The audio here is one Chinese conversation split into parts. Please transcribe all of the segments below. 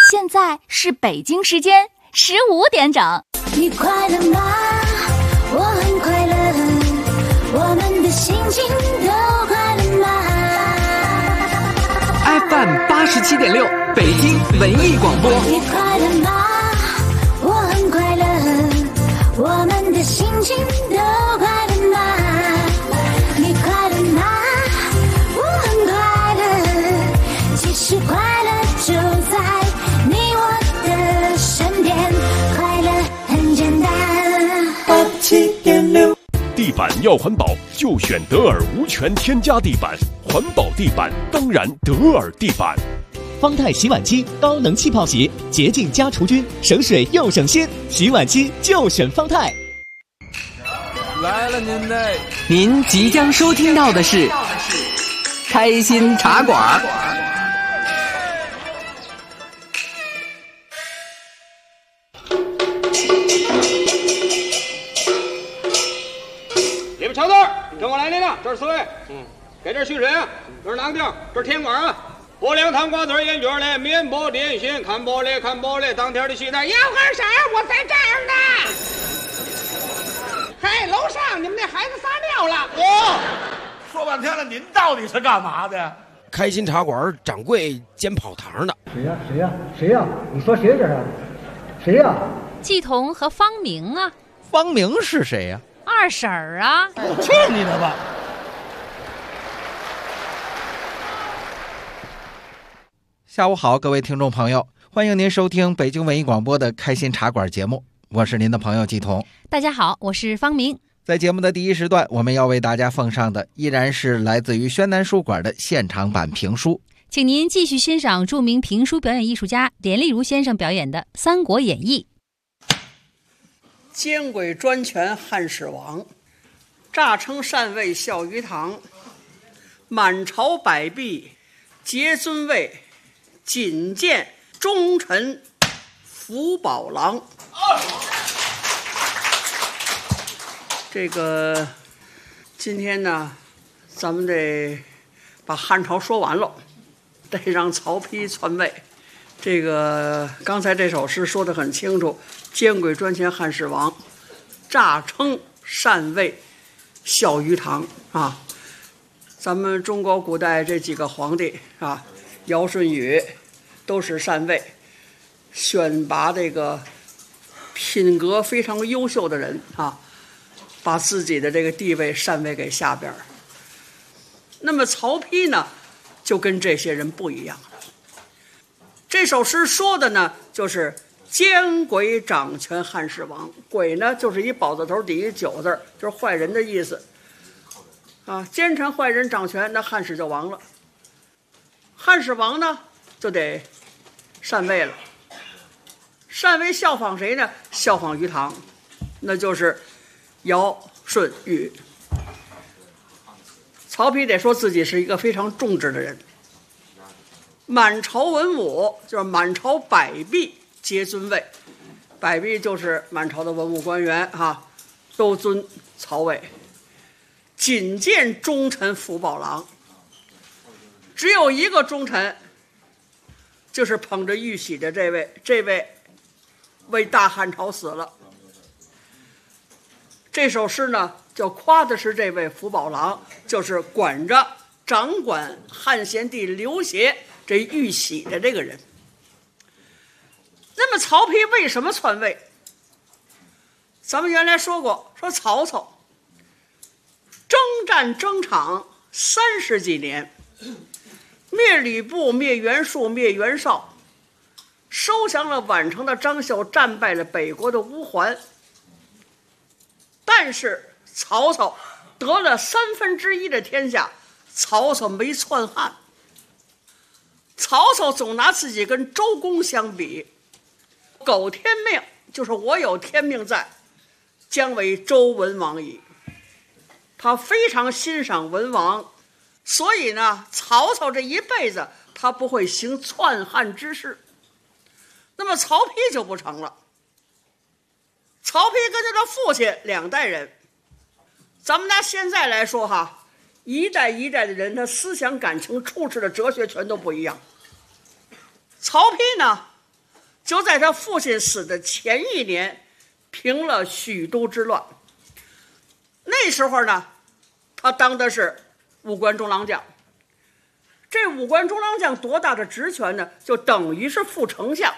现在是北京时间15点整。 你快乐吗？我很快乐，我们的心情都快乐吗？ FM 87.6北京文艺广播。 你快乐吗？我很快乐，我们的心情都快乐吗？你快乐吗？我很快乐，其实快乐就在你我的身边，快乐很简单。87.6， 地板要环保，就选德尔无醛添加地板，环保地板当然德尔地板。 方太洗碗机高能气泡洗，洁净加除菌，省水又省心，洗碗机就选方太。 来了您嘞！ 您即将收听到的是开心茶馆。 里边瞧字，跟我来领导，这是4位。给这蓄水啊，这是哪个地儿？这是甜馆啊。薄凉汤瓜子烟卷嘞，面包点心，看玻璃看玻璃，当天的西单要喝啥？我在这儿呢。嘿，楼上你们那孩子撒尿了。 说半天了，您到底是干嘛的？ 开心茶馆掌柜兼跑堂的。 谁呀？你说谁这是？谁呀？ 季彤和方明啊。 方明是谁呀？ 二婶儿啊。 去你的吧！ 下午好，各位听众朋友，欢迎您收听北京文艺广播的开心茶馆节目，我是您的朋友季彤。 大家好，我是方明。 在节目的第一时段，我们要为大家奉上的依然是来自于宣南书馆的现场版评书， 请您继续欣赏著名评书表演艺术家连丽如先生表演的《三国演义》。 奸鬼专权汉始皇，诈称禅位孝于堂，满朝百弊皆尊位，仅见忠臣福宝郎。这个今天呢，咱们得把汉朝说完了，得让曹丕篡位。这个刚才这首诗说得很清楚，奸鬼专权汉始皇，诈称禅位孝于堂啊。咱们中国古代这几个皇帝啊，尧舜禹都是禅位，选拔这个品格非常优秀的人啊，把自己的这个地位禅位给下边。那么曹丕呢，就跟这些人不一样了。这首诗说的呢，就是奸鬼掌权汉始皇。鬼呢，就是一宝字头底一9字，就是坏人的意思啊。奸臣坏人掌权，那汉室就亡了。汉始皇呢，就得禅位了。禅位效仿谁呢？效仿于堂，那就是尧舜禹。曹丕得说自己是一个非常重视的人。满朝文武就是满朝百弊皆尊位，百弊就是满朝的文武官员都尊曹位。仅见忠臣福宝郎，只有一个忠臣，就是捧着玉玺的这位为大汉朝死了。这首诗呢，就夸的是这位福宝郎，就是掌管汉献帝刘协这玉玺的这个人。那么曹丕为什么篡位？咱们原来说过，说曹操征战征场30几年，灭吕布，灭袁术，灭袁绍，收降了宛城的张绣，战败了北国的乌桓。但是曹操得了1/3的天下，曹操没篡汉。曹操总拿自己跟周公相比，苟天命，就是我有天命在，将为周文王矣。他非常欣赏文王，所以呢，曹操这一辈子他不会行篡汉之事。那么曹丕就不成了。曹丕跟他的父亲2代人，咱们拿现在来说一代一代的人，他思想感情处事的哲学全都不一样。曹丕呢， 就在他父亲死的前一年，平了许都之乱。那时候呢，他当的是武官中郎将。这武官中郎将多大的职权呢？就等于是副丞相。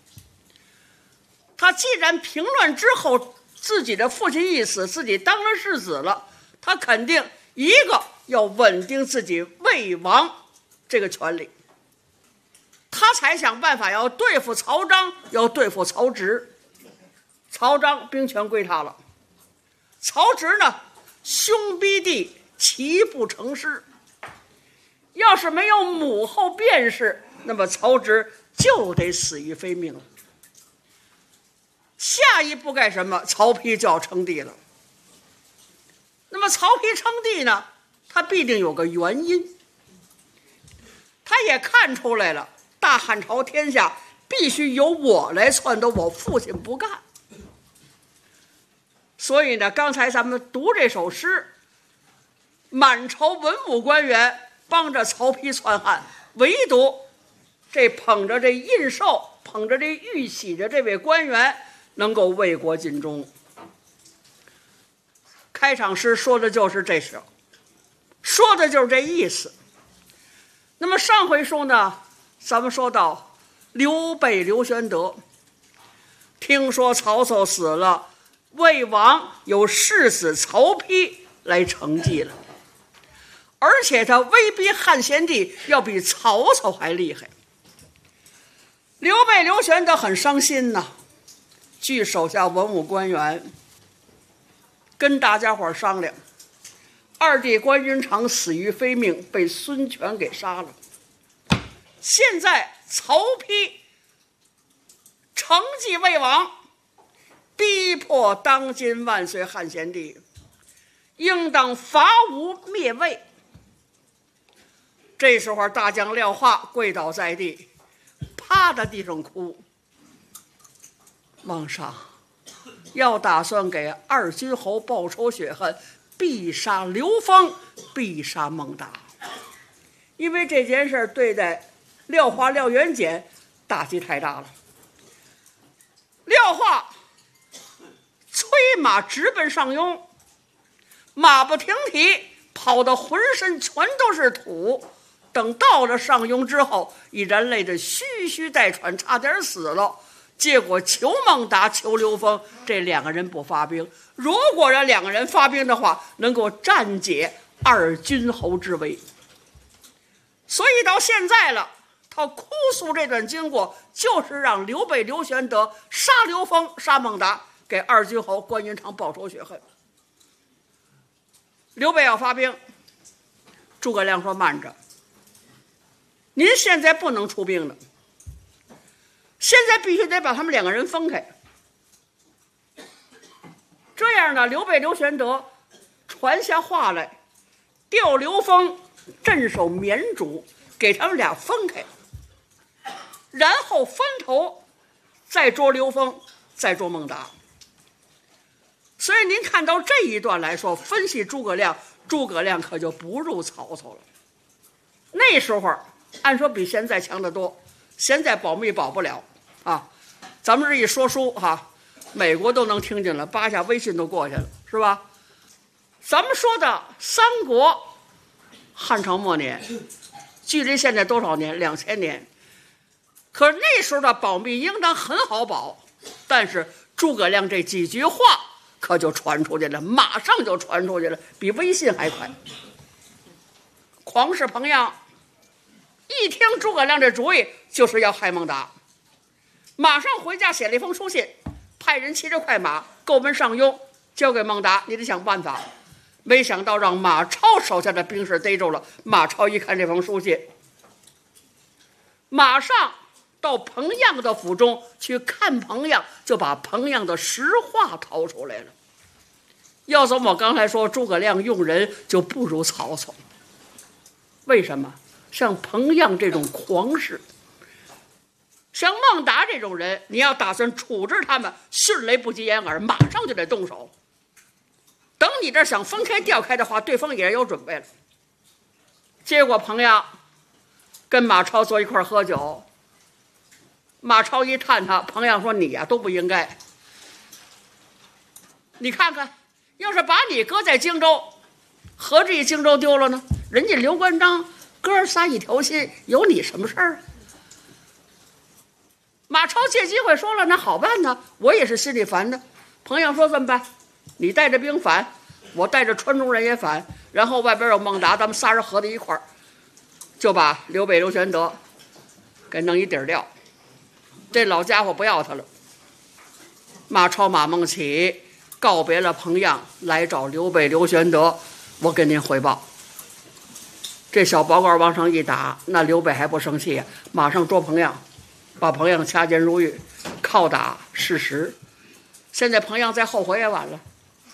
他既然平乱之后自己的父亲一死，自己当了世子了，他肯定一个要稳定自己魏王这个权利，他才想办法要对付曹彰，要对付曹植。曹彰兵权归他了，曹植呢，兄逼弟，齐不成师。要是没有母后便是，那么曹植就得死于非命了。下一步干什么？曹丕就要称帝了。那么曹丕称帝呢，他必定有个原因。他也看出来了，大汉朝天下必须由我来撺掇，我父亲不干。所以呢，刚才咱们读这首诗，满朝文武官员帮着曹丕篡汉，唯独这捧着这印绶、捧着这玉玺的这位官员能够为国尽忠。开场诗说的就是这首，说的就是这意思。那么上回书呢，咱们说到刘备刘玄德，听说曹操死了，魏王由世子曹丕来承继了，而且他威逼汉献帝要比曹操还厉害。刘备刘玄德很伤心呐，据手下文武官员跟大家伙商量，二弟关云长死于非命，被孙权给杀了。现在曹丕承继魏王，逼迫当今万岁汉献帝，应当伐吴灭魏。这时候大将廖化跪倒在地，趴在地上哭。皇上要打算给二军侯报仇雪恨，必杀刘封，必杀孟达。因为这件事对待廖化廖元简打击太大了。廖化催马直奔上庸，马不停蹄，跑得浑身全都是土。等到了上庸之后，已然累得吁吁带喘，差点死了。结果求孟达，求刘封，这两个人不发兵。如果让两个人发兵的话，能够暂解二军侯之危。所以到现在了，他哭诉这段经过，就是让刘备刘玄德杀刘封，杀孟达，给二军侯关云长报仇雪恨。刘备要发兵，诸葛亮说慢着，您现在不能出兵了，现在必须得把他们两个人分开。这样呢，刘备刘玄德传下话来，调刘封镇守绵竹，给他们俩分开，然后分头再捉刘封，再捉孟达。所以您看到这一段来说，分析诸葛亮，诸葛亮可就不如曹操了。那时候按说比现在强得多，现在保密保不了啊。咱们这一说书哈，美国都能听见了，扒下微信都过去了，是吧？咱们说的三国汉朝末年，距离现在多少年？2000年。可是那时候的保密应当很好保，但是诸葛亮这几句话可就传出去了，马上就传出去了，比微信还快。狂士彭样一听诸葛亮这主意，就是要害孟达，马上回家写了一封书信，派人骑着快马够奔上庸，交给孟达，你得想办法。没想到让马超手下的兵士逮住了。马超一看这封书信，马上到彭样的府中去看彭样，就把彭样的实话掏出来了。要怎么我刚才说诸葛亮用人就不如曹操？为什么？像彭样这种狂士，像孟达这种人，你要打算处置他们，迅雷不及掩耳，马上就得动手。等你这想分开调开的话，对方也有准备了。结果彭样跟马超坐一块喝酒， 马超一探他，彭样说：“你呀都不应该。你看看，要是把你搁在荆州，何至于荆州丢了呢？人家刘关张哥仨一条心，有你什么事儿啊？”马超借机会说了：“那好办呢，我也是心里烦的。”彭样说：“这么办，你带着兵反，我带着川中人也反，然后外边有孟达，咱们仨人合在一块儿，就把刘备、刘玄德给弄一底儿掉。这老家伙不要他了。”马超、马孟起告别了彭样，来找刘备、刘玄德，我跟您汇报。这小报告往上一打，那刘备还不生气呀，马上捉彭样，把彭样掐监入狱，拷打事实。现在彭样再后悔也晚了，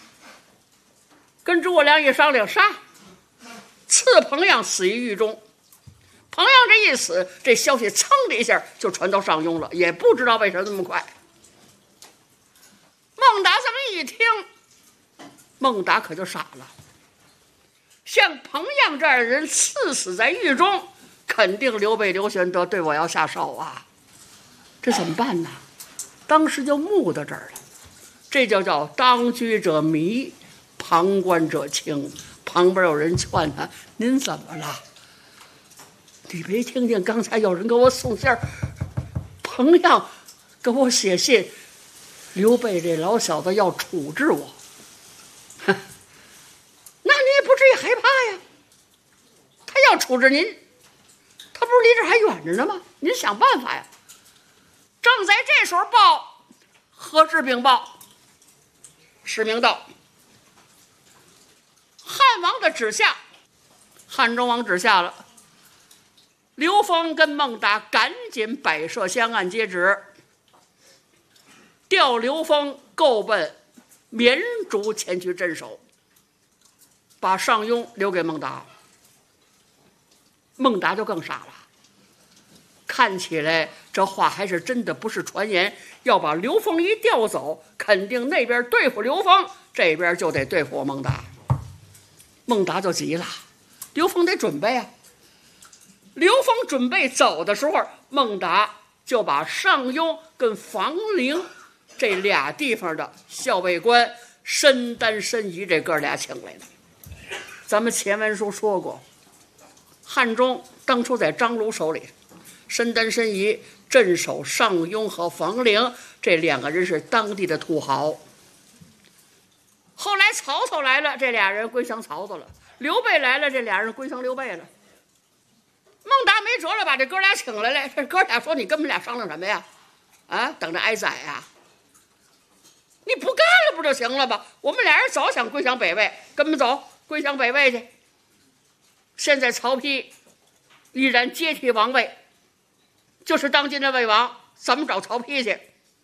跟诸葛亮一商量，杀，赐彭样死于狱中。彭样这一死，这消息噌的一下就传到上庸了，也不知道为什么那么快。孟达这么一听，孟达可就傻了。像彭样这样的人赐死在狱中，肯定刘备、刘玄德对我要下手啊，这怎么办呢？当时就木到这儿了。这就叫当局者迷，旁观者清。旁边有人劝他：“您怎么了？你没听见刚才有人给我送信儿，彭样给我写信，刘备这老小子要处置我。那你也不至于害怕呀。他要处置您，他不是离这还远着呢吗？您想办法呀。”正在这时候报，何氏禀报，使命到，汉王的旨下，汉中王旨下了。刘封跟孟达赶紧摆设香案接旨，调刘封够奔绵竹前去镇守，把上庸留给孟达。孟达就更傻了，看起来这话还是真的，不是传言。要把刘封一调走，肯定那边对付刘封，这边就得对付我孟达。孟达就急了，刘封得准备啊。刘封准备走的时候，孟达就把上庸跟房陵这俩地方的校尉官申丹、申仪这哥俩请来了。咱们前文书说过，汉中当初在张鲁手里，申丹、申仪镇守上庸和房陵，这两个人是当地的土豪。后来曹操来了，这俩人归降曹操了；刘备来了，这俩人归降刘备了。孟达没辙了，把这哥俩请来了。这哥俩说：“你跟我们俩商量什么呀？啊，等着挨宰呀？你不干了不就行了吧？我们俩人早想归降北魏，跟我们走，归降北魏去。现在曹丕依然接替王位，就是当今的魏王，咱们找曹丕去。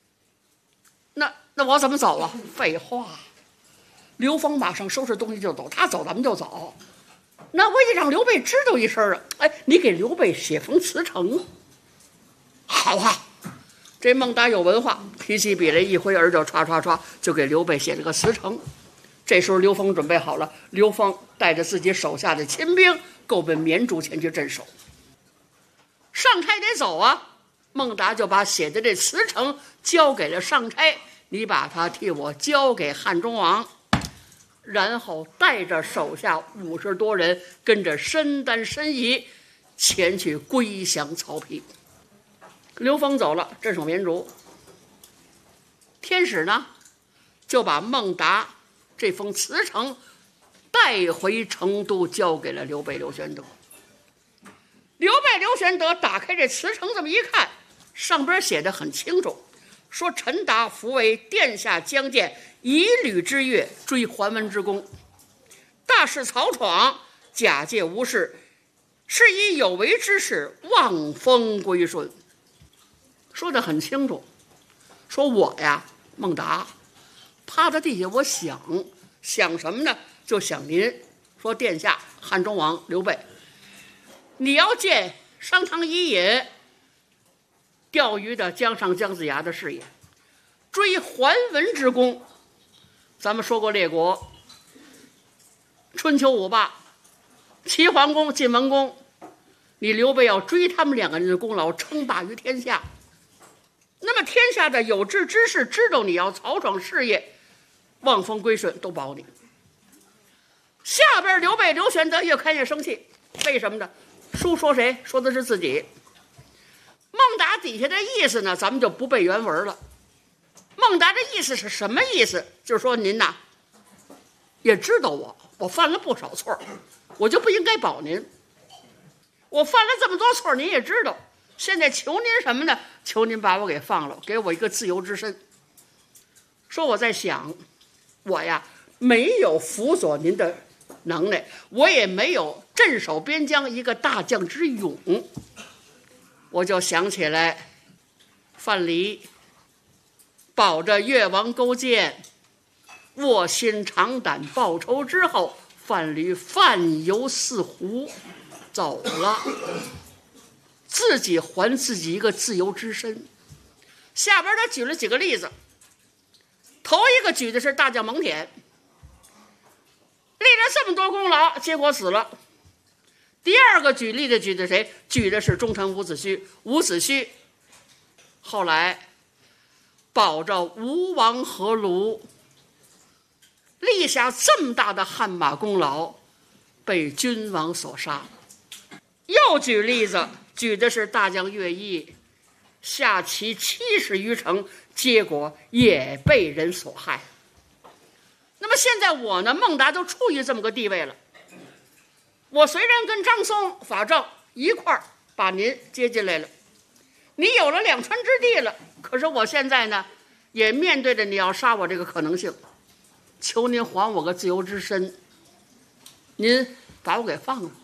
那我怎么走啊？废话，刘封马上收拾东西就走，他走咱们就走。那我也让刘备知道一声啊！哎，你给刘备写封辞呈。好啊，这孟达有文化，提起笔来一挥儿就唰唰唰就给刘备写了个辞呈。这时候刘封准备好了，刘封带着自己手下的亲兵够奔绵竹前去镇守。上差得走啊，孟达就把写的这辞呈交给了上差，你把它替我交给汉中王。然后带着手下50多人，跟着申丹、申仪前去归降曹丕。刘封走了，镇守绵竹。天使呢，就把孟达这封辞呈带回成都，交给了刘备、刘玄德。刘备、刘玄德打开这辞呈，这么一看，上边写的很清楚，说陈达伏为殿下将见以吕之悦，追桓温之功，大事曹闯，假借无事，是以有为之事，望风归顺。说得很清楚，说我呀，孟达趴在地下，我想什么呢？就想您，说殿下汉中王刘备，你要见商汤伊尹钓鱼的江上姜子牙的事业，追桓温之功。咱们说过列国，春秋五霸，齐桓公、晋文公，你刘备要追他们两个人的功劳，称霸于天下。 天下的有志之士知道你要草创事业，望风归顺，都保你。下边刘备刘玄德越看越生气，为什么呢？书说谁？说的是自己。孟达底下的意思呢，咱们就不背原文了。孟达的意思是什么意思？就是说您呐，也知道我犯了不少错，我就不应该保您。我犯了这么多错，您也知道。现在求您什么呢？求您把我给放了，给我一个自由之身。说我在想，我呀没有辅佐您的能耐，我也没有镇守边疆一个大将之勇。我就想起来范蠡保着越王勾践，卧薪尝胆报仇之后，范蠡泛游四湖走了，自己还自己一个自由之身。下边他举了几个例子，头一个举的是大将蒙恬，立了这么多功劳，结果死了。第二个举例的举的谁？举的是忠臣伍子胥。伍子胥后来保着吴王阖庐，立下这么大的汗马功劳，被君王所杀。又举例子，举的是大将乐毅，下棋70余城，结果也被人所害。那么现在我呢，孟达就处于这么个地位了。我虽然跟张松、法正一块儿把您接进来了，你有了两川之地了，可是我现在呢，也面对着你要杀我这个可能性，求您还我个自由之身，您把我给放了，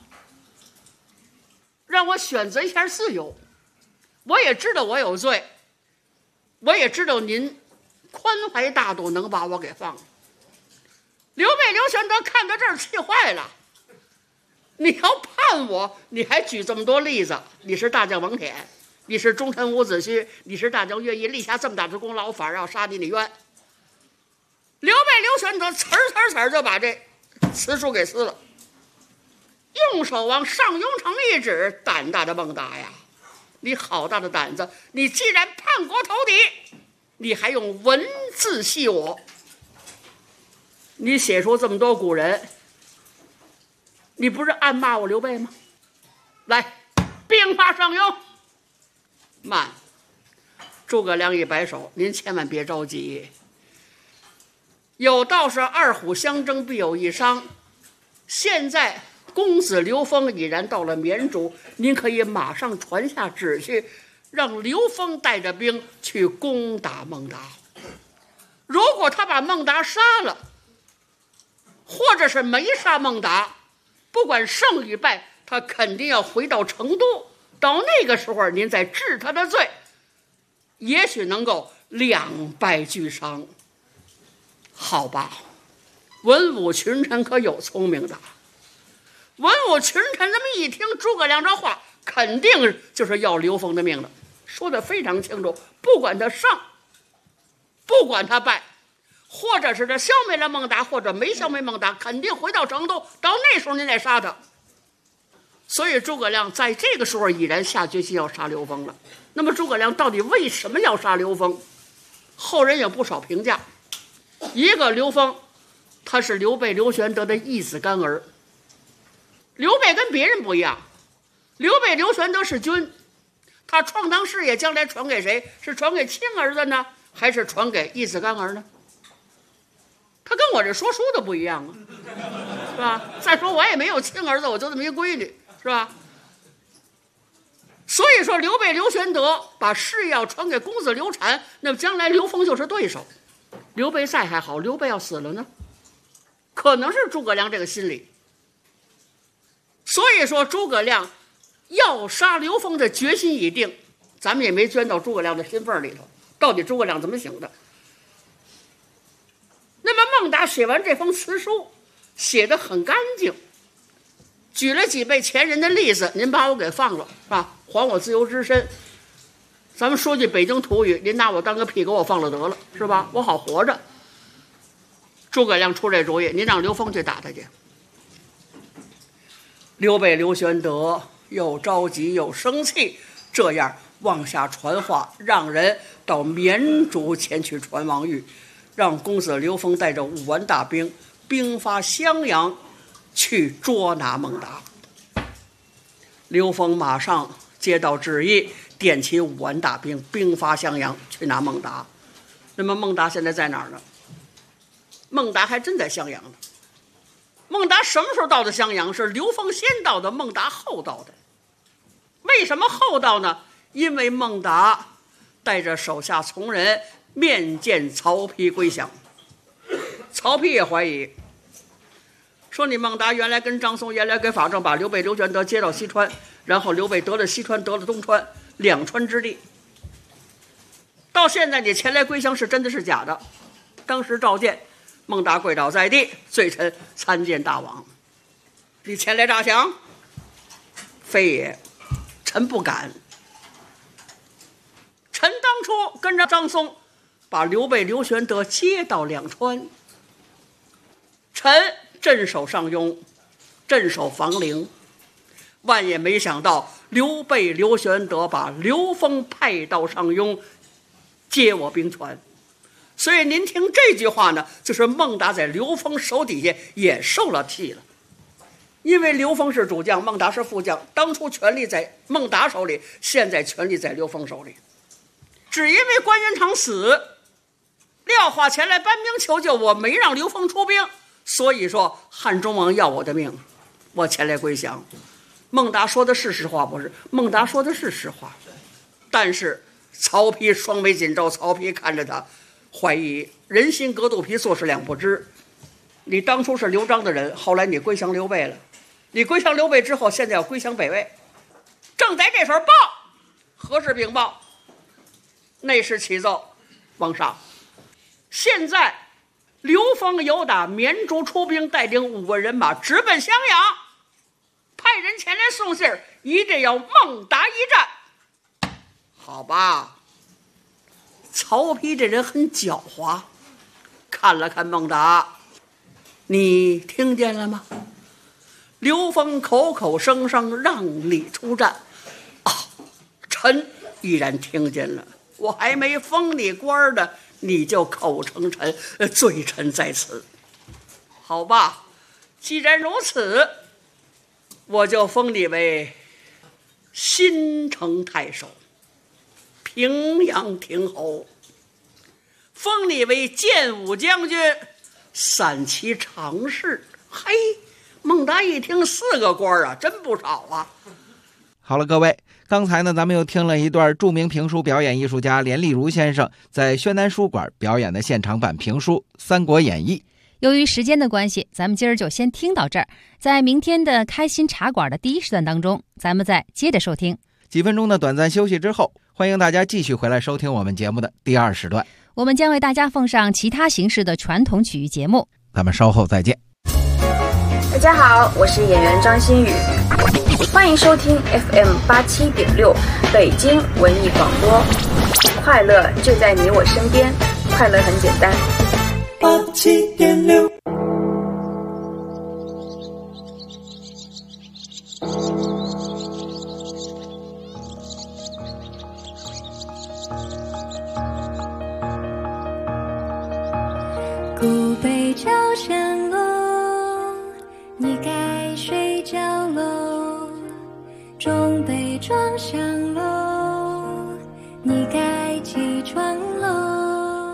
让我选择一下自由。我也知道我有罪，我也知道您宽怀大度，能把我给放了。刘备刘玄德看到这儿气坏了，你要判我，你还举这么多例子，你是大将蒙恬，你是忠臣伍子胥，你是大将乐毅，立下这么大的功劳，反而要杀你，你冤。刘备刘玄德呲儿就把这辞书给撕了，用手往上庸城一指，胆大的孟达呀，你好大的胆子，你既然叛国投敌，你还用文字戏我，你写出这么多古人，你不是暗骂我刘备吗？来，兵发上庸。慢，诸葛亮一摆手，您千万别着急。有道是二虎相争必有一伤，现在公子刘封已然到了绵竹，您可以马上传下旨去，让刘封带着兵去攻打孟达。如果他把孟达杀了，或者是没杀孟达，不管胜与败，他肯定要回到成都，到那个时候您再治他的罪，也许能够两败俱伤。好吧，文武群臣可有聪明的。文武群臣这么一听诸葛亮这话，肯定就是要刘封的命了，说得非常清楚，不管他胜，不管他败，或者是他消灭了孟达，或者没消灭孟达，肯定回到成都，到那时候您再杀他。所以诸葛亮在这个时候已然下决心要杀刘封了。那么诸葛亮到底为什么要杀刘封？后人有不少评价。一个，刘封他是刘备刘玄德的义子干儿。刘备跟别人不一样，刘备刘玄德是君，他创当事业将来传给谁？是传给亲儿子呢，还是传给义子干儿呢？他跟我这说书的不一样啊，是吧？再说我也没有亲儿子，我就这么一闺女，是吧？所以说刘备刘玄德把事业要传给公子刘禅，那么将来刘封就是对手。刘备在还好，刘备要死了呢，可能是诸葛亮这个心理。所以说诸葛亮要杀刘封的决心已定，咱们也没钻到诸葛亮的心缝里头，到底诸葛亮怎么想的。那么孟达写完这封辞书，写得很干净，举了几位前人的例子，您把我给放了，是吧？还我自由之身。咱们说句北京土语，您拿我当个屁给我放了得了，是吧？我好活着。诸葛亮出这主意，您让刘封去打他去。刘备刘玄德又着急又生气，这样往下传话，让人到绵竹前去传王谕，让公子刘封带着5万大兵兵发襄阳，去捉拿孟达。刘封马上接到旨意，点起5万大兵兵发襄阳，去拿孟达。那么孟达现在在哪儿呢？孟达还真在襄阳呢。孟达什么时候到的襄阳？是刘封先到的，孟达后到的。为什么后到呢？因为孟达带着手下从人面见曹丕归降。曹丕也怀疑，说你孟达原来跟张松、原来跟法正把刘备、刘玄德接到西川，然后刘备得了西川，得了东川，2川之地。到现在你前来归降是真的是假的？当时召见，孟达跪倒在地，罪臣参见大王。你前来诈降？非也，臣不敢。臣当初跟着张松，把刘备、刘玄德接到2川，臣镇守上庸，镇守房陵，万也没想到刘备、刘玄德把刘封派到上庸，接我兵权。所以您听这句话呢，就是孟达在刘封手底下也受了气了。因为刘封是主将，孟达是副将，当初权力在孟达手里，现在权力在刘封手里。只因为关云长死，廖化前来搬兵求救，我没让刘封出兵，所以说汉中王要我的命，我前来归降。孟达说的是实话不是？孟达说的是实话，但是曹丕双眉紧皱，曹丕看着他怀疑，人心隔肚皮，做事两不知。你当初是刘璋的人，后来你归降刘备了，你归降刘备之后，现在要归降北魏，正在这时候报，何时禀报？内侍启奏，王上，现在刘封有打绵竹出兵，带领5万人马直奔襄阳，派人前来送信，一定要孟达一战。好吧，曹丕这人很狡猾，看了看孟达，你听见了吗？刘封口口声声让你出战啊，臣依然听见了。我还没封你官呢，你就口称臣，罪臣在此。好吧，既然如此，我就封你为新城太守，平阳亭侯，封你为建武将军，散骑常侍。嘿，孟达一听4个官啊，真不少啊。 好了，各位，刚才呢，咱们又听了一段著名评书表演艺术家连丽如先生在宣南书馆表演的现场版评书《三国演义》。 由于时间的关系，咱们今儿就先听到这儿。在明天的开心茶馆的第1时段当中，咱们再接着收听。 几分钟的短暂休息之后，欢迎大家继续回来收听我们节目的第2时段。 我们将为大家奉上其他形式的传统曲艺节目。 咱们稍后再见。 大家好，我是演员张馨予，欢迎收听 FM 87.6北京文艺广播。快乐就在你我身边，快乐很简单。 87.6。 古北朝山楼，你该睡觉喽。中北庄上楼，你该起床喽。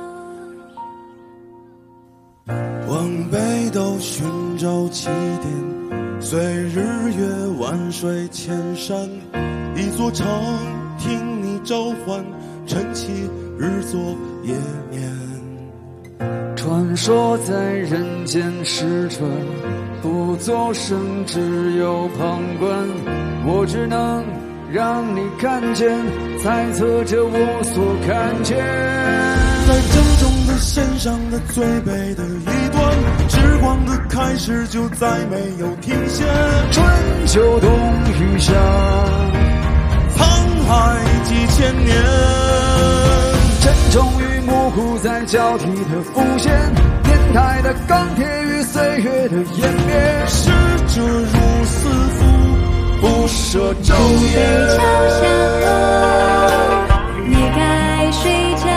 往北斗寻找起点，随日月万水千山，一座城听你召唤，晨起日作夜眠。 传说在人间使者，不作声，只有旁观。我只能让你看见，猜测着我所看见。 在正中的线上的最北的一端，时光的开始就再没有停歇。 春秋冬雨夏， 沧海几千年。 沉重与模糊在交替的浮现，年代的钢铁与岁月的湮灭。 逝者如斯夫，不舍昼夜。 桥下楼，你该睡觉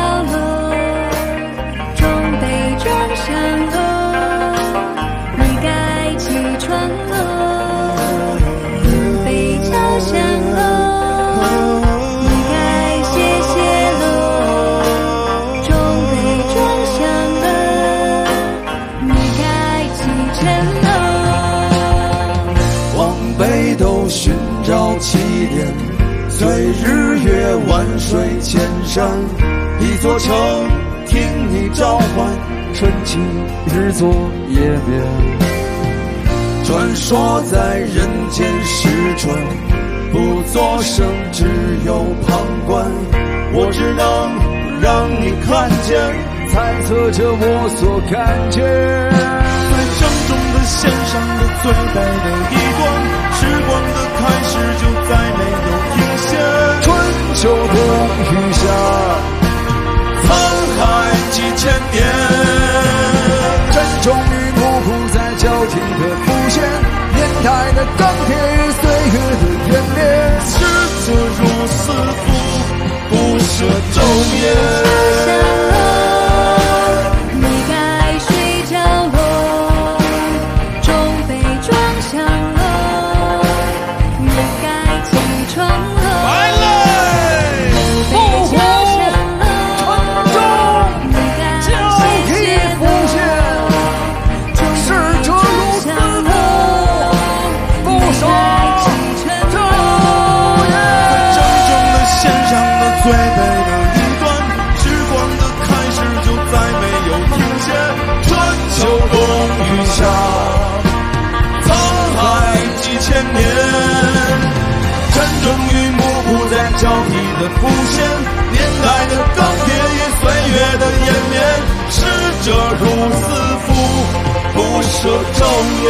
一座城，听你召唤，纯情日作夜眠。传说在人间失传，不作声，只有旁观。我只能让你看见，猜测着我所看见。 在郑重的献上的最美的一段，时光的开始就再没有停歇。 春秋冬雨夏， 沧海几千年， 真终于幕布在交替的浮现，年代的钢铁与岁月的湮灭， 逝者如斯夫，不舍昼夜。交替的浮现，年代的钢铁与岁月的湮灭，逝者如斯夫，不舍昼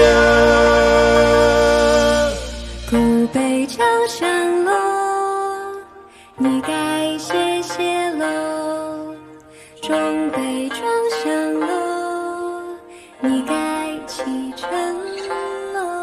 夜。 古北桥上喽，你该谢谢喽。中北庄上喽，你该启程喽。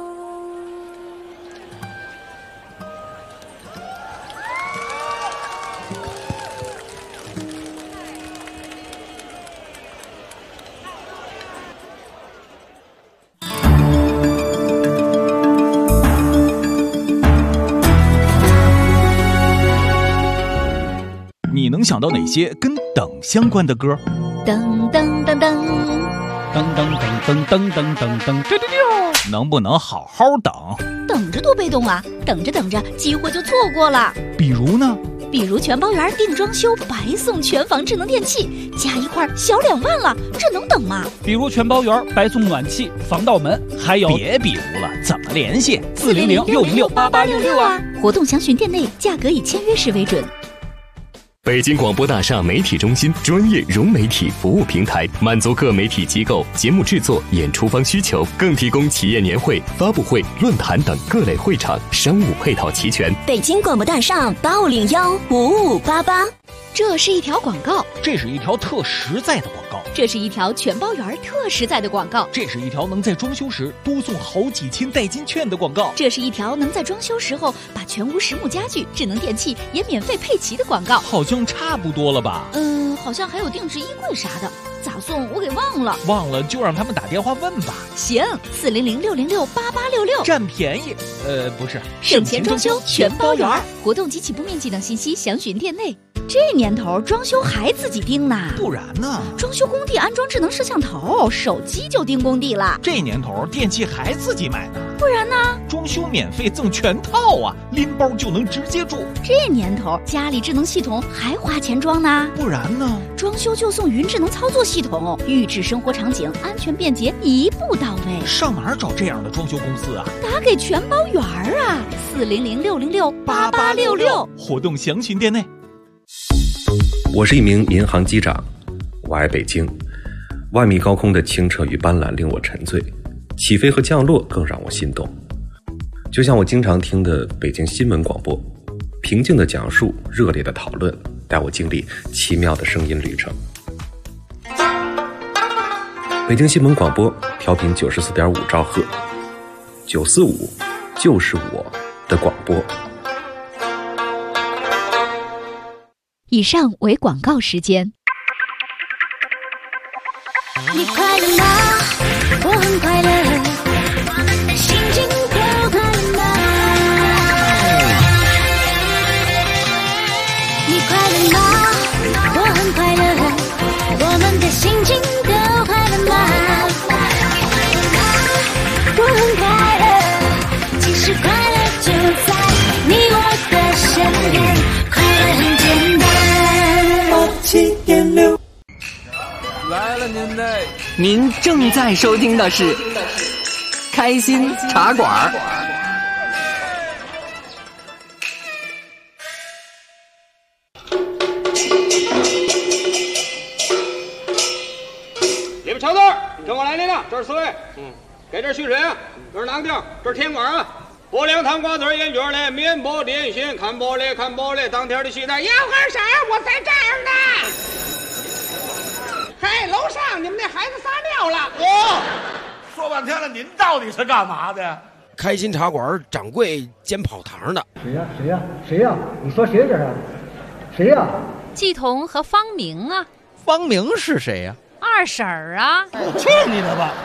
你能想到哪些跟等相关的歌？ 噔噔噔噔噔噔噔噔噔噔噔噔，能不能好好等？ 等着多被动啊！等着等着，机会就错过了。 比如呢？ 比如全包圆定装修，白送全房智能电器，加一块小2万了，这能等吗？ 比如全包圆白送暖气、防盗门，还有别比如了，怎么联系 ？400-606-8866啊！活动详询店内，价格以签约时为准。 北京广播大厦媒体中心专业融媒体服务平台，满足各媒体机构节目制作、演出方需求，更提供企业年会、发布会、论坛等各类会场，商务配套齐全。 北京广播大厦8501-5588。 这是一条广告， 这是一条特实在的广告， 这是一条全包圆特实在的广告， 这是一条能在装修时多送好几千代金券的广告， 这是一条能在装修时候把全屋实木家具、智能电器也免费配齐的广告。 好像差不多了吧？ 好像还有定制衣柜啥的，咋送我给忘了。 忘了就让他们打电话问吧。 行，400-606-8866， 占便宜。不是， 省钱装修全包圆，活动及起步面积等信息详询店内。这年头装修还自己盯呢？ 不然呢？ 装修工地安装智能摄像头，手机就盯工地了。 这年头电器还自己买呢？ 不然呢？ 装修免费赠全套啊，拎包就能直接住。 这年头家里智能系统还花钱装呢？ 不然呢？ 装修就送云智能操作系统，预制生活场景，安全便捷，一步到位。 上哪儿找这样的装修公司啊？ 打给全包圆啊，400-606-8866， 活动详询店内。 我是一名民航机长，我爱北京。万米高空的清澈与斑斓令我沉醉，起飞和降落更让我心动。就像我经常听的北京新闻广播，平静的讲述，热烈的讨论，带我经历奇妙的声音旅程。北京新闻广播调频94.5兆赫，945就是我的广播。 以上为广告时间。 你快乐吗？我很快乐，心情都快乐吗？你快乐吗？我很快乐，我们的心情都快乐吗？我很快乐，其实快乐就在你我的身边，快乐很简单。 87.6。 来了您嘞！ 您正在收听的是开心茶馆。 你们瞧这儿，跟我来您了，这是4位。给这续水啊，这是囊丁，这是甜管啊。拨凉糖瓜子烟卷嘞，面包点心，看玻璃看玻璃，当天的西单，要喝啥我在这儿呢。嘿，楼上你们那孩子撒尿了。 说半天了，您到底是干嘛的？ 开心茶馆掌柜煎跑堂的。 谁呀？你说谁这是？谁呀？ 季彤和方明啊。 方明是谁呀？ 二婶儿啊。 去你的吧！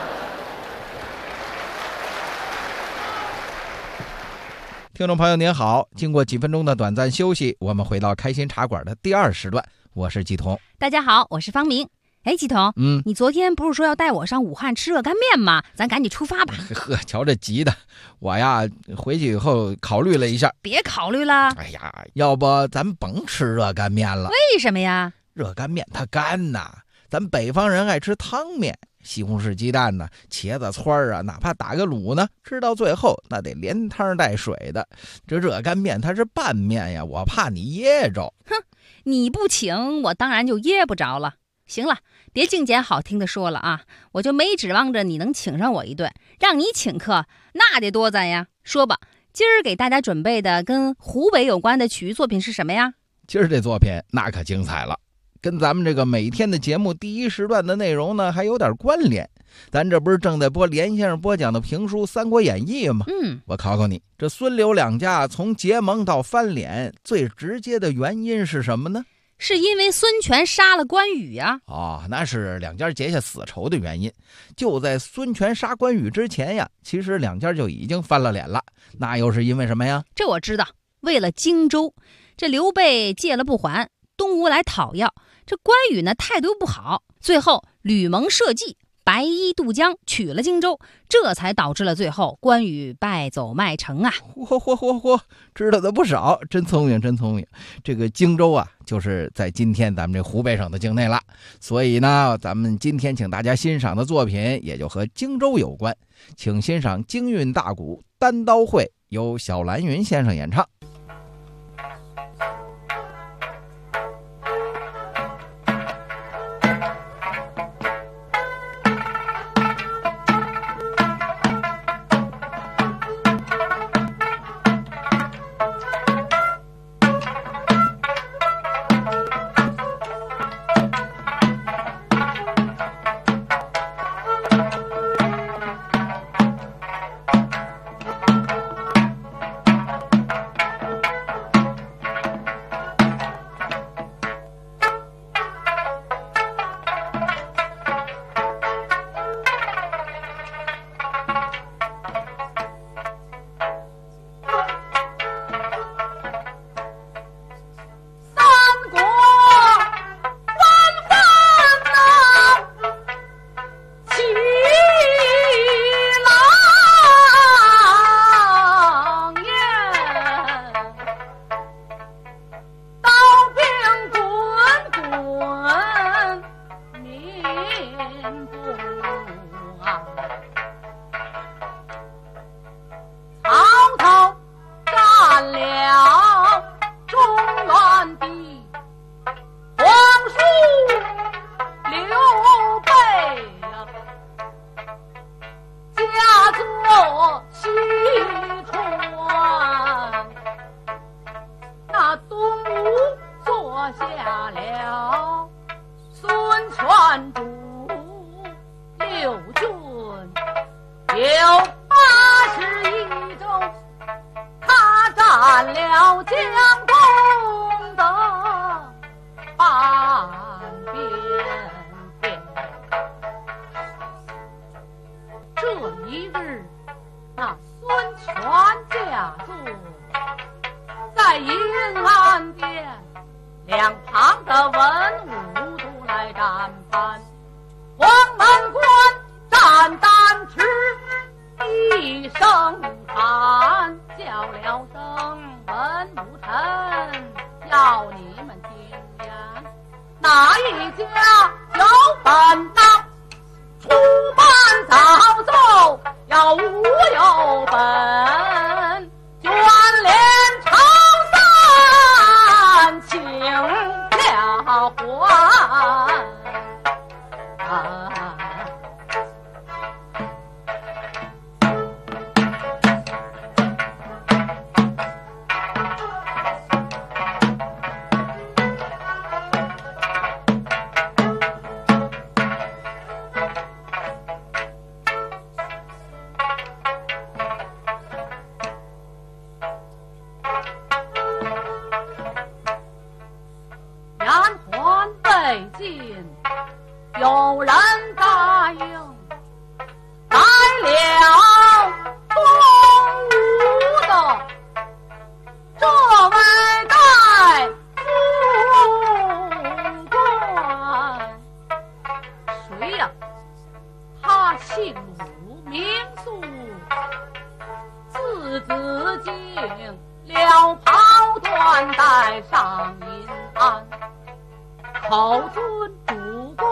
听众朋友您好，经过几分钟的短暂休息，我们回到开心茶馆的第2时段，我是季彤。 大家好，我是方明。哎，季彤，你昨天不是说要带我上武汉吃热干面吗？咱赶紧出发吧。 呵，瞧这急的，我呀回去以后考虑了一下。 别考虑了。 哎呀，要不咱甭吃热干面了。 为什么呀？ 热干面它干呐，咱北方人爱吃汤面，西红柿鸡蛋呢，茄子串啊，哪怕打个卤呢，吃到最后那得连汤带水的。这热干面它是拌面呀，我怕你噎着。 哼，你不请我当然就噎不着了。行了，别净捡好听的说了啊！我就没指望着你能请上我一顿，让你请客那得多赞呀！说吧，今儿给大家准备的跟湖北有关的曲艺作品是什么呀？ 今儿这作品那可精彩了，跟咱们这个每天的节目第1时段的内容呢还有点关联。咱这不是正在播连先生播讲的评书《三国演义》吗？我考考你，这孙刘两家从结盟到翻脸，最直接的原因是什么呢？ 是因为孙权杀了关羽啊。 那是两家结下死仇的原因。就在孙权杀关羽之前呀，其实两家就已经翻了脸了。那又是因为什么呀？ 这我知道，为了荆州。这刘备借了不还，东吴来讨要，这关羽呢态度不好，最后吕蒙设计，白衣渡江取了荆州，这才导致了最后关羽败走麦城啊！ 嚯，知道的不少，真聪明，真聪明。这个荆州啊，就是在今天咱们这湖北省的境内了。所以呢，咱们今天请大家欣赏的作品也就和荆州有关，请欣赏京韵大鼓《单刀会》，由小蓝云先生演唱。 哪一家有本当？出班早走要无有本，卷帘朝散请了还。有人答应来了东吴的这位大副官，谁呀？他姓鲁，名肃，字子敬，了袍缎带上银鞍，口尊主公，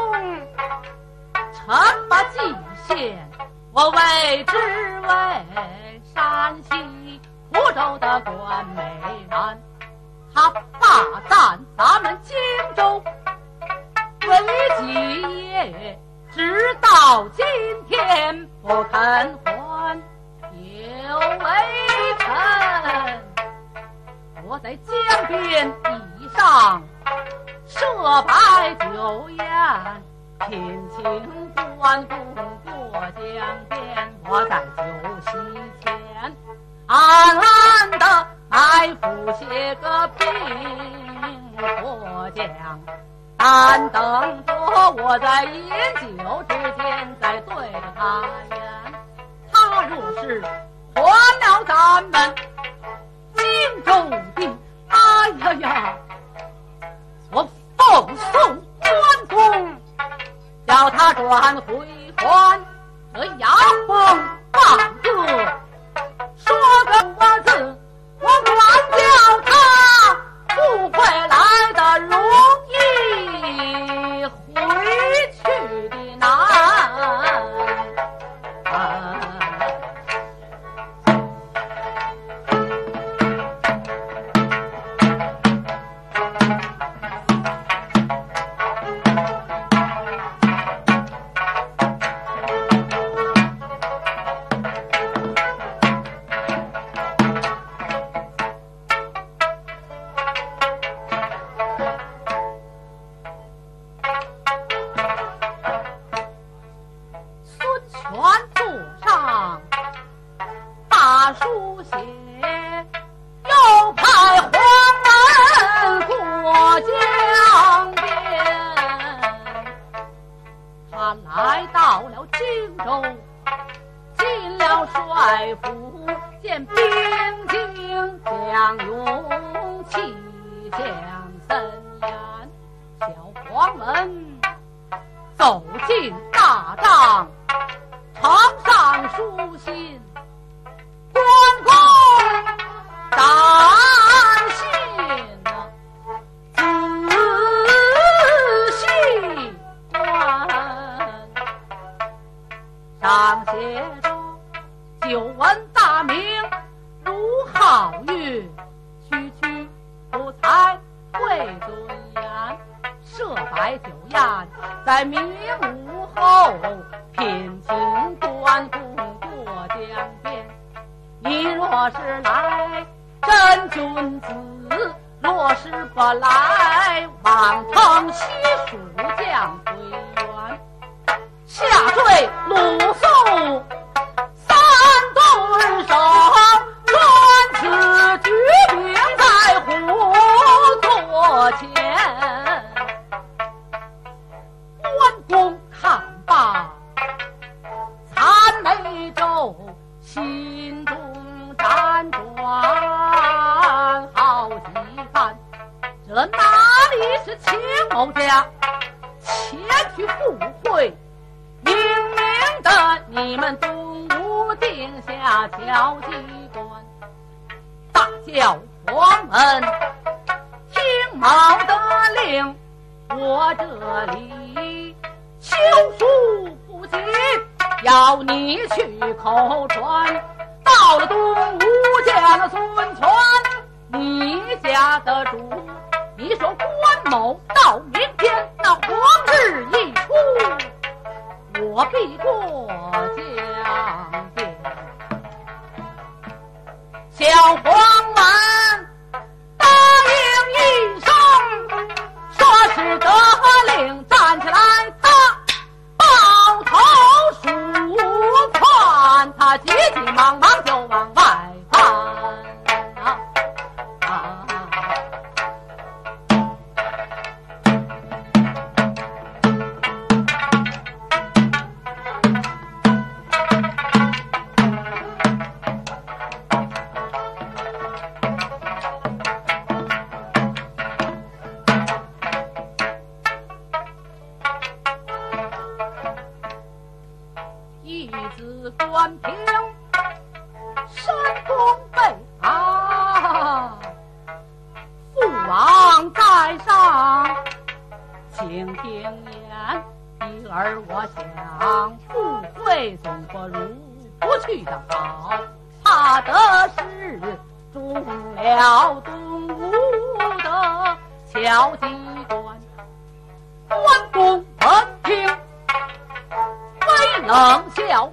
臣把蓟县，我为之为山西蒲州的关美男，他霸占咱们荆州为己业，直到今天不肯还，有为臣我在江边以上设摆酒宴，聘请关公过江边，我在酒席前暗暗的埋伏些个兵破将，但等着我在饮酒之间再对他言，他若是还了咱们荆州地，哎呀呀，我奉送关公，叫他转回还这牙崩半个，说个我字，我管叫他不会来的容易，回去的难。书写又派黄门过江边，他来到了荆州，进了帅府，见兵精将勇气将森严，小黄门走进大帐，呈上书信，关公展信仔细观，上写着久闻大名如皓月，区区不才会尊严，设摆酒宴在明午后，聘请关公过江边。你若是来真君子，若是不来枉称西蜀将推员，下坠鲁肃三顿手，专此举兵在虎座前。关公看罢残眉皱，心中辗转好几番，这哪里是秦某家前去赴会，明明的你们东吴定下交际官，大叫黄门听毛得令， 我这里求书不急，要你去口传。到了东吴见了孙权，你家的主，你说关某到明天那黄日一出，我必过江边。小黄满答应一声，说是得令，站起来他抱头鼠窜，他急急忙忙就往外攀。一子关平身弓背啊，父王在上，请听言。一儿我想富贵总不如不去的好，怕的是中了东吴的小机关，关公闻听微冷笑，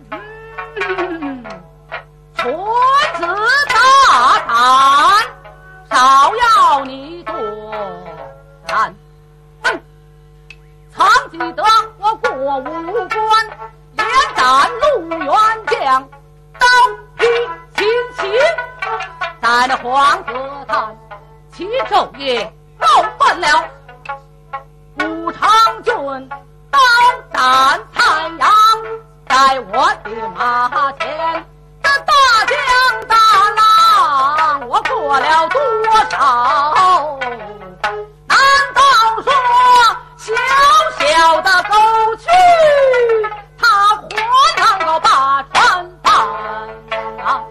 蠢子大胆，少要你多难。曾记得我过五关，连斩陆元将，刀劈秦秦，在那黄河滩，其昼夜斗奔了武昌郡，刀斩太阳，在我的马前，这大江大浪我过了多少？难道说小小的沟渠，它活能够把船翻啊？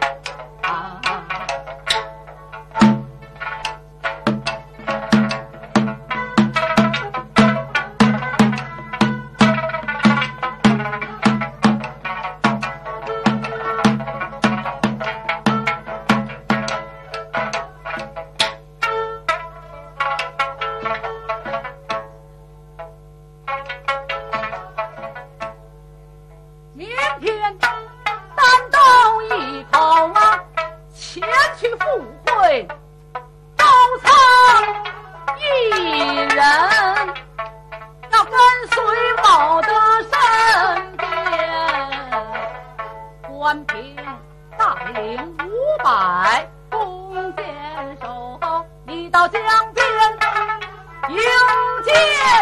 明天单动一口啊，前去赴会周仓一人，要跟随某的身边。关平带领500弓箭手，你到江边迎接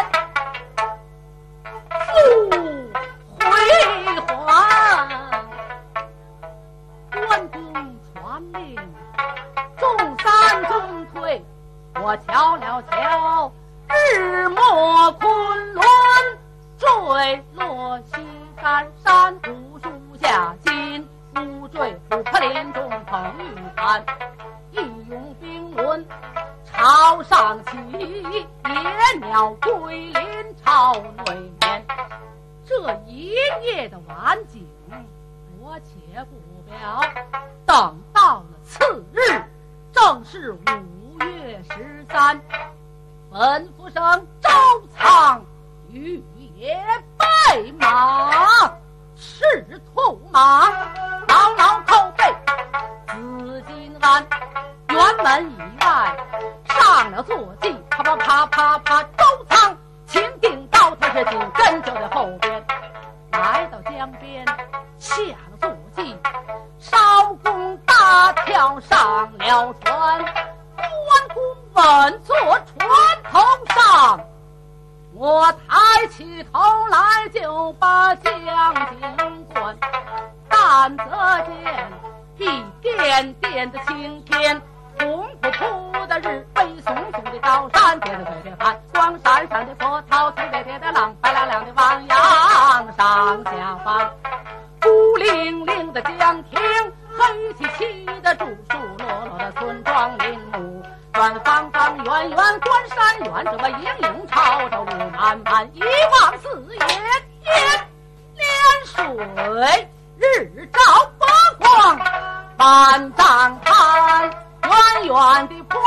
父回还。关公传令，众三中退，我瞧了瞧，日没昆仑，坠落西山，山谷树下金乌坠，虎坡林中捧玉盘，义勇兵轮朝上起，野鸟归林朝内眠。这一夜的晚景，我且不表。等到了次日，正是5月13，吩咐声周仓御野备马，赤兔马，牢牢扣背，紫金鞍，辕门以外上了坐骑，啪啪啪啪啪，周仓擎顶刀，他是紧跟就在后边。来到江边，下了坐骑，烧弓搭跳上了船。关公稳坐船头上，我抬起头来就把江景观。但则见一点点的青天，红扑扑的日，飞松松的高山，叠着对叠盘，光闪闪的波涛，叠叠叠的浪，白亮亮的汪洋上下翻。孤零零的江亭，黑漆漆的竹树，落落的村庄林木，远方方远远关山远，这么影影朝着我山畔一望四野，天连水，日照波光，万丈寒，远远的波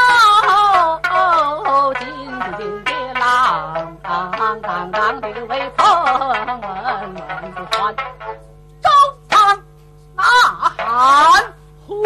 涛，紧紧的浪，荡荡荡的微风吻不穿，周仓呐喊，呼，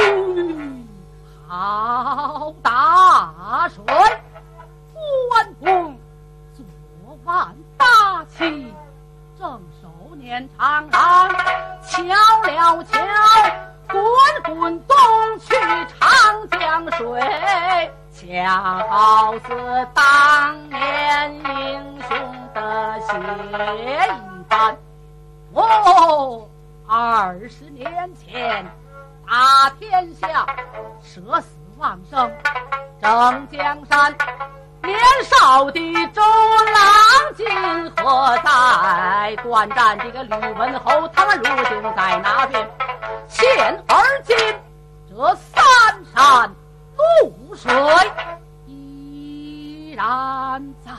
好大水，关公昨晚大起，正手捻长廊，瞧了瞧，滚滚东去长江水，恰好似当年英雄的血一般。哦，20年前打天下，舍死忘生，争江山，年少的周郎今何在？短暂这个吕文侯，他们如今在哪边？现而今这三山露水依然在，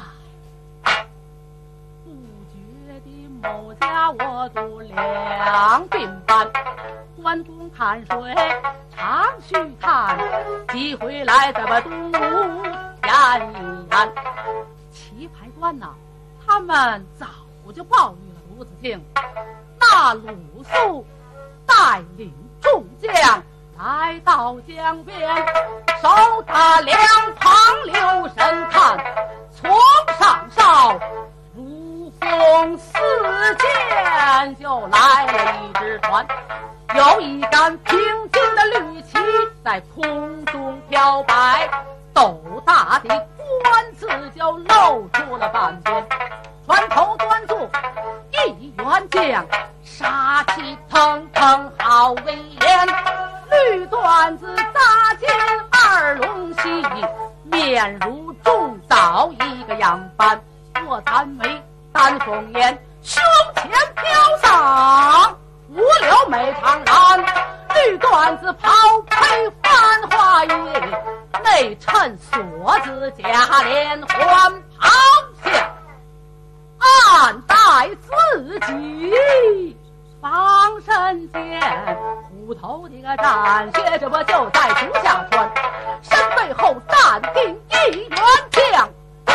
不觉的某家我度两鬓斑。关公看水常须看，几回来再把东吴演一演。棋牌官呐，他们早就抱遇了鲁子敬，那鲁肃带领众将来到江边，手打两旁留神看，从上哨如风似箭，就来了一只船，有一杆平静的绿旗在空中飘摆，斗大的官字就露出了半边，船头端坐一员将，杀气腾腾好威严，绿缎子扎进二龙膝，面如重枣一个样板，卧蚕眉丹凤眼，胸前飘洒五柳美长髯，绿缎子袍配繁花衣，内衬锁子加连环袍下，暗带自己防身剑，虎头的个战靴，这不就在足下穿，身背后站定一员将，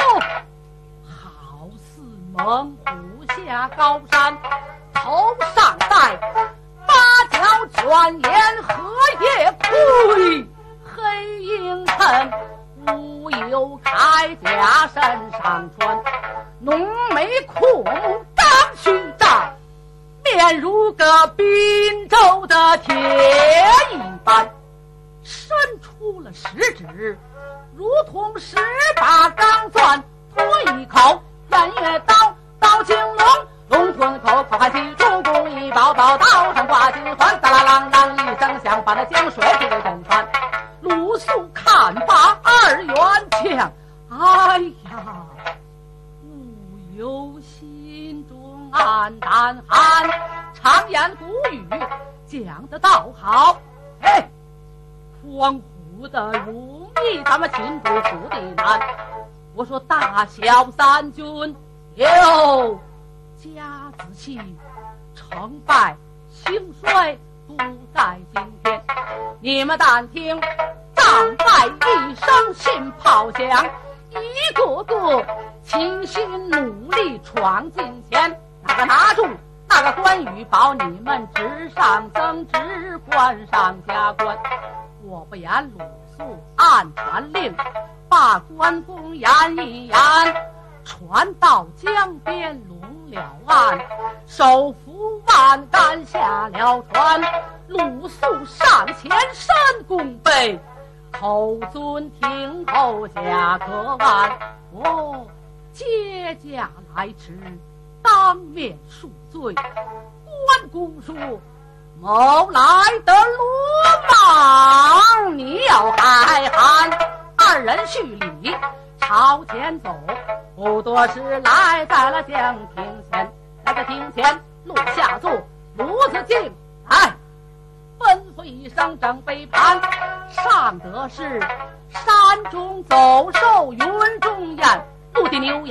好似猛虎下高山，头上戴八角卷檐荷叶盔，黑鹰衬乌有铠甲身上穿，浓眉阔目刚须长，面如个滨州的铁一般，伸出了食指，如同10把钢钻，脱一口偃月刀，刀青龙，龙吞口，口含气，主公一宝宝，刀上挂金环，哒啦啷啷一声响，把那江水给震翻。鲁肃看罢二员将，哎呀，不由心中暗淡寒。常言古语讲得倒好，哎，匡扶的容易，咱们秦主扶的难。我说大小三军有家子气，成败兴衰不在今天。你们但听战败一声信炮响，一个个齐心努力闯进前，哪个拿住那个关羽，保你们职上增职，官上加官。我不言鲁肃暗传令，把关公演一演，船到江边拢了岸，手扶万竿下了船，鲁肃上前深弓背，口尊听候下个万。哦，接驾来迟，当面恕罪。关公说：“某来的罗莽，你要海涵。”二人叙礼，朝前走，不多时来在了江亭前。来到亭前，落下座，鲁子敬来，吩咐一声整杯盘，上得是山中走兽，云中雁，陆地牛羊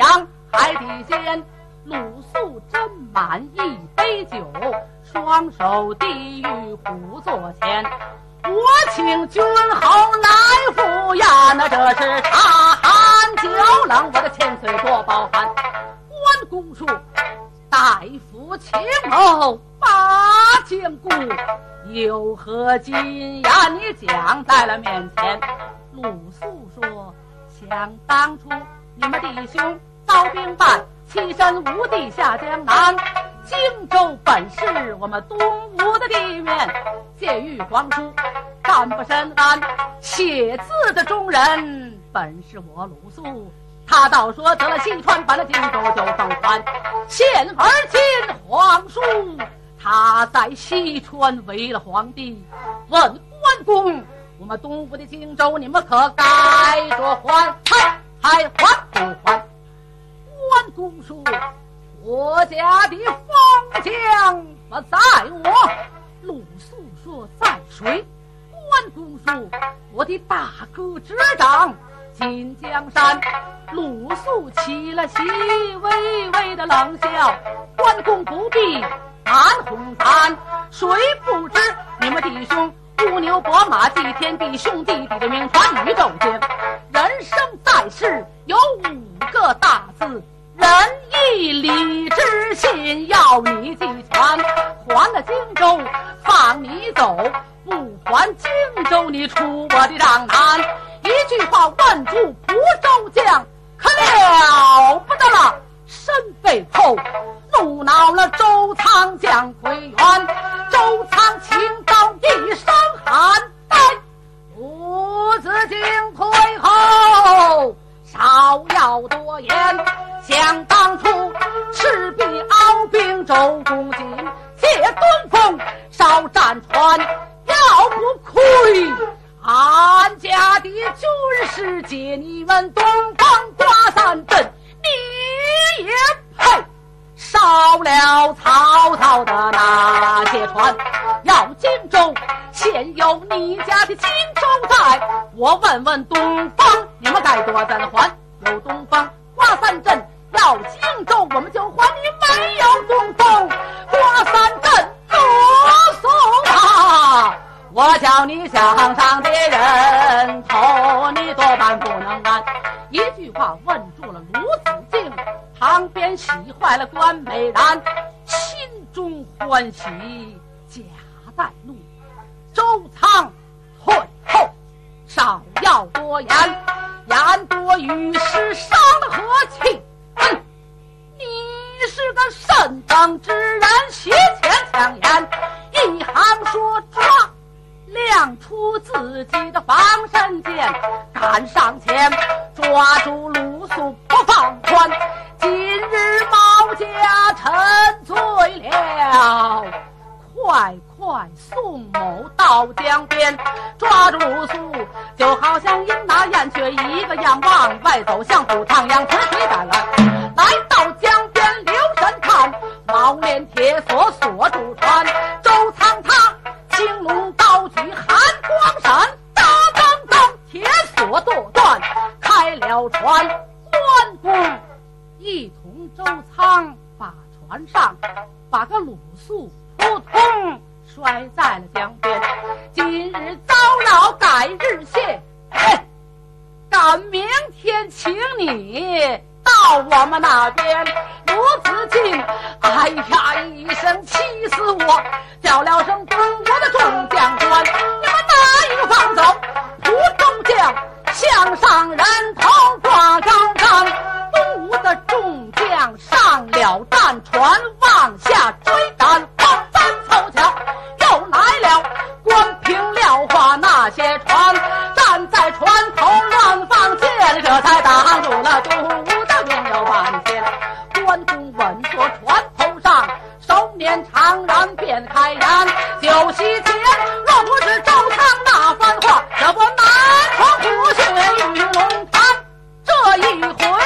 海底间，鲁肃斟满一杯酒，双手递与虎座前。我请君侯来赴宴，那这是茶寒酒冷，我的千岁多饱含。关公说：大夫请谋把坚固，有何金言你讲在了面前。鲁肃说：想当初你们弟兄遭兵败，栖身吴地下江南，荆州本是我们东吴的地面，借玉皇叔战不深谙，写字的中人本是我鲁肃。他倒说得了西川，把了荆州就奉还。现而今皇叔他在西川为了皇帝，问关公：我们东吴的荆州，你们可该说还还不还？关公说：我家的封疆不在我。鲁肃说：在谁？关公说：我的大哥执掌金江山。鲁肃起了习，微微的冷笑。关公不必难哄咱，谁不知你们弟兄乌牛伯马祭天地，兄弟弟的名传宇宙间。人生在世有5个大字：仁义礼智信，要你记全。还了荆州放你走，不还荆州你出我的帐南。一句话问住蒲州将，可了不得了，身背后怒恼了周仓将奎元。周仓倾倒一声喊呆，伍子敬退后，少要多言。想当初赤壁鏖兵周公瑾，借东风烧战船，要不亏俺家的军师借你们东方刮三阵，你也配烧了曹操的那些船。要荆州现有你家的荆州在，我问问东方你们该多怎还？有东方刮三阵，要荆州我们就还你，没有东风刮三阵多送啊！我叫你向上的人头，你多半不能安。一句话问住了鲁子敬，旁边喜坏了关美兰，心中欢喜假带怒。周仓退后，少要多言，言多语失伤了和气。你是个甚等之人，斜前抢言，一行说抓，亮出自己的防身剑，赶上前抓住鲁肃不放宽。今日毛家沉醉了，快送某到江边。抓住鲁肃就好像因拿燕雀一个样，往外走，像虎徜徉，垂垂赶来。来到江边留神看，毛链铁锁锁住船。周仓他青龙刀举寒光闪，当当当，铁锁剁断，开了船。关公一同周仓把船上，把个鲁肃扑通摔在了江边。今日遭扰改日谢，赶明天请你到我们那边。鲁子敬哎呀一声气死我，叫了声东吴的众将官，你们哪一个放走？蒲州将向上人头挂高杆，东吴的众将上了战船，往下追赶。好咱凑巧又来了关平廖化那些船，站在船头乱放箭，这才挡住了东吴的兵有半千。关公稳坐船头上，手捻长髯便开言，酒席前若不是周仓那番话，这不难闯虎穴玉龙潭。这一回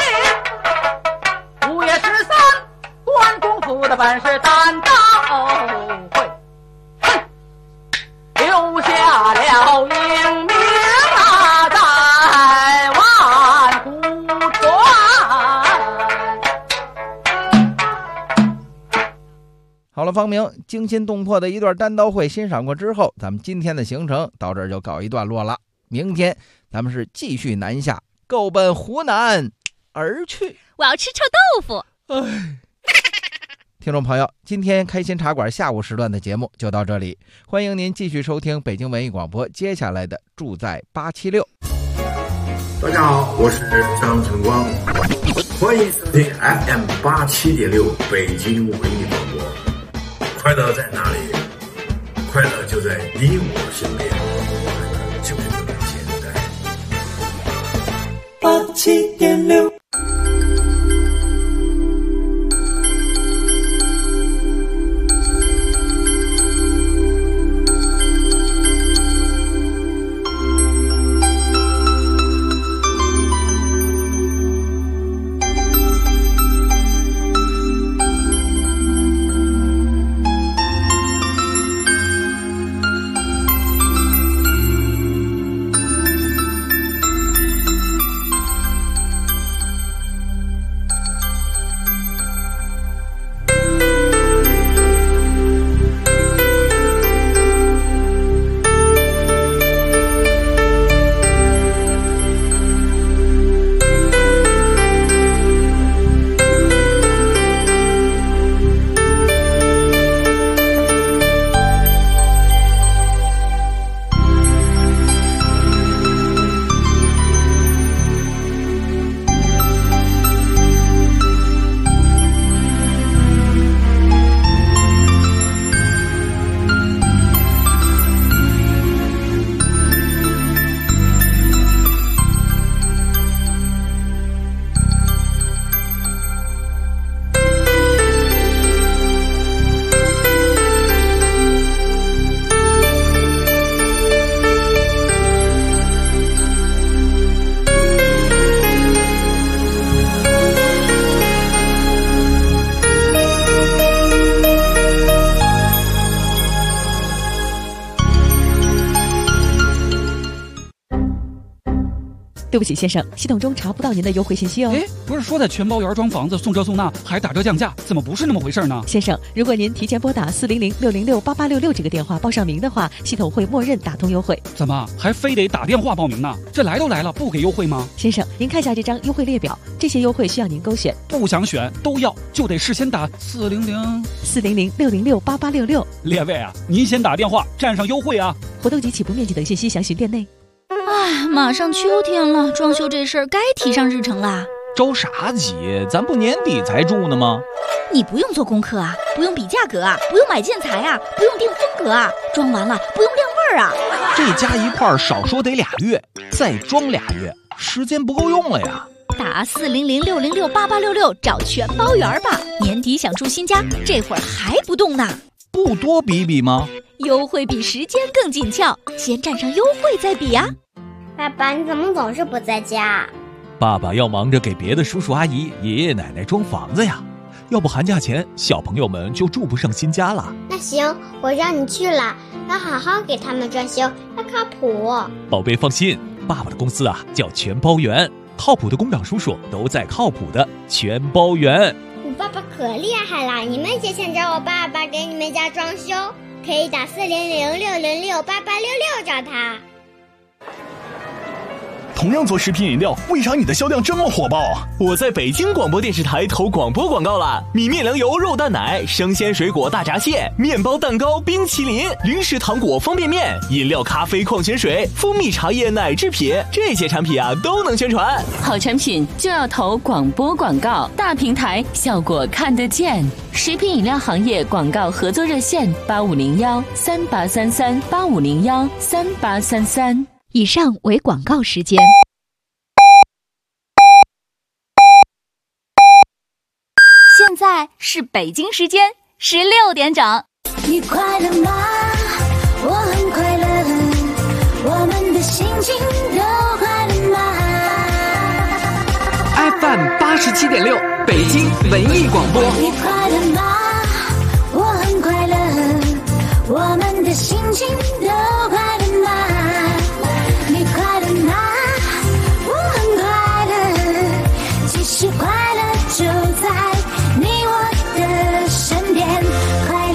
5月13，关公府的本事担当会，留下了英名啊在万古传。 好了，方明惊心动魄的一段单刀会欣赏过之后，咱们今天的行程到这儿就告一段落了。明天咱们是继续南下，够奔湖南而去。 我要吃臭豆腐。 听众朋友，今天开心茶馆下午时段的节目就到这里，欢迎您继续收听北京文艺广播接下来的住在876。 大家好，我是张晨光，欢迎收听 FM87.6 北京文艺广播。快乐在哪里？快乐就在你我身边，快乐就是这么简单。87.6 对不起，先生，系统中查不到您的优惠信息哦。 哎，不是说在全包园装房子送这送那还打折降价，怎么不是那么回事呢？ 先生，如果您提前拨打400-606-8866这个电话报上名的话，系统会默认打通优惠。 怎么还非得打电话报名呢？这来都来了，不给优惠吗？ 先生，您看一下这张优惠列表，这些优惠需要您勾选。 不想选都要，就得事先打 400-606-8866。 列位啊，您先打电话占上优惠啊！ 活动及起步面积等信息详询店内。 哎，马上秋天了，装修这事儿该提上日程啦。 着啥急？咱不年底才住呢吗？ 你不用做功课啊，不用比价格啊，不用买建材啊，不用定风格啊，装完了不用晾味儿啊。 这加一块少说得2月，再装2月，时间不够用了呀。 打400-606-8866找全包园吧。年底想住新家，这会儿还不动呢？ 不多比比吗？ 优惠比时间更紧俏，先占上优惠再比呀。 爸爸，你怎么总是不在家？ 爸爸要忙着给别的叔叔阿姨、爷爷奶奶装房子呀，要不寒假前小朋友们就住不上新家了。 那行，我让你去了，要好好给他们装修，要靠谱。 宝贝放心，爸爸的公司啊叫全包园，靠谱的工长叔叔都在靠谱的全包园。 你爸爸可厉害了，你们也想找我爸爸给你们家装修，可以打400-606-8866找他。 同样做食品饮料，为啥你的销量这么火爆？我在北京广播电视台投广播广告了，米面粮油肉蛋奶、生鲜水果大闸蟹、面包蛋糕、冰淇淋、零食糖果方便面、饮料咖啡矿泉水、蜂蜜茶叶奶制品，这些产品啊都能宣传。 好产品就要投广播广告，大平台效果看得见。食品饮料行业广告合作热线8501-3833-8501-3833。 以上为广告时间。现在是北京时间16点整。 你快乐吗？我很快乐，我们的心情都快乐吗 ？FM 87.6，北京文艺广播。 你快乐吗？我很快乐，我们的心情都快乐吗？你快乐吗？我很快乐，其实快乐就在你我的身边，快